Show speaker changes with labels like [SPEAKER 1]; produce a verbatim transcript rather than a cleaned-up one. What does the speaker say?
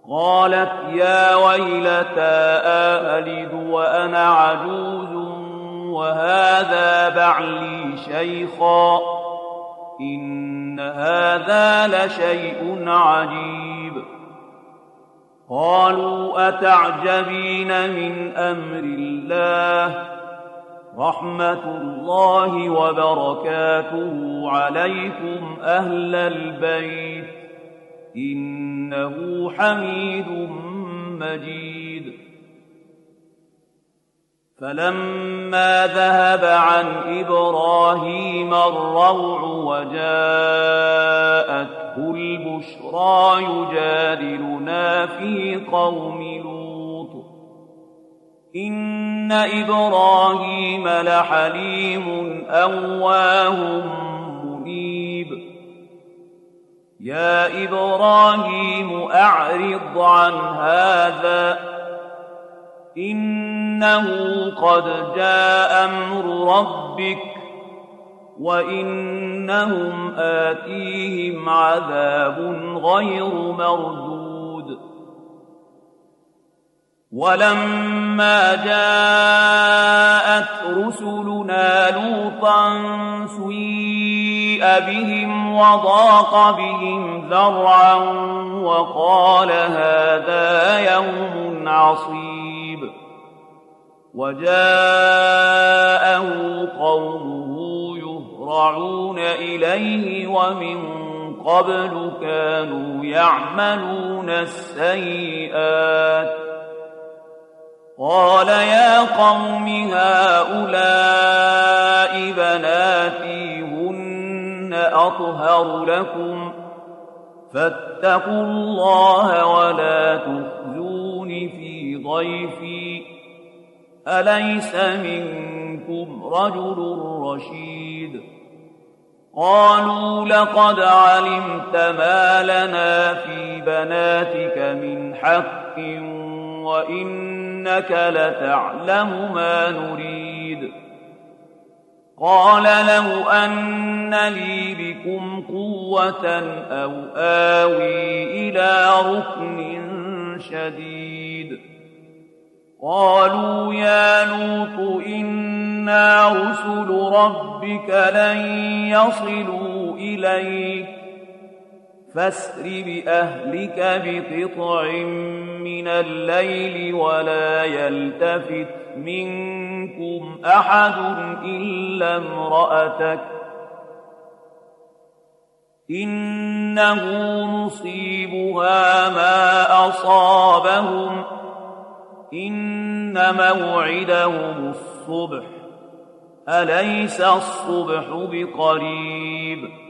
[SPEAKER 1] قالت يا ويلتى أألد وأنا عجوز وهذا بعلي شيخا إن هذا لشيء عجيب. قالوا أتعجبين من أمر الله رحمة الله وبركاته عليكم أهل البيت إنه حميد مجيد. فلما ذهب عن إبراهيم الروع وجاءته البشرى يجادلنا في قوم لوط إن إبراهيم لحليم أواه منيب. يا إبراهيم أعرض عن هذا إنه قد جاء أمر ربك وإنهم آتيهم عذاب غير مردود. ولما جاءت رسلنا لوطا سيء بهم وضاق بهم ذرعا وقال هذا يوم عصيب. وجاءه قومه يهرعون إليه ومن قبل كانوا يعملون السيئات. قال يا قوم هؤلاء بناتي هن أطهر لكم فاتقوا الله ولا تخزون في ضيفي أليس منكم رجل رشيد. قالوا لقد علمت ما لنا في بناتك من حق وإنك لتعلم ما نريد. قال لو أن لي بكم قوة أو آوي إلى ركن شديد. قالوا يا لوط إنا رسل ربك لن يصلوا إليك فاسر بأهلك بقطع من الليل ولا يلتفت منكم أحد إلا امرأتك إنه مصيبها ما أصابهم إن موعدهم الصبح أليس الصبح بقريب.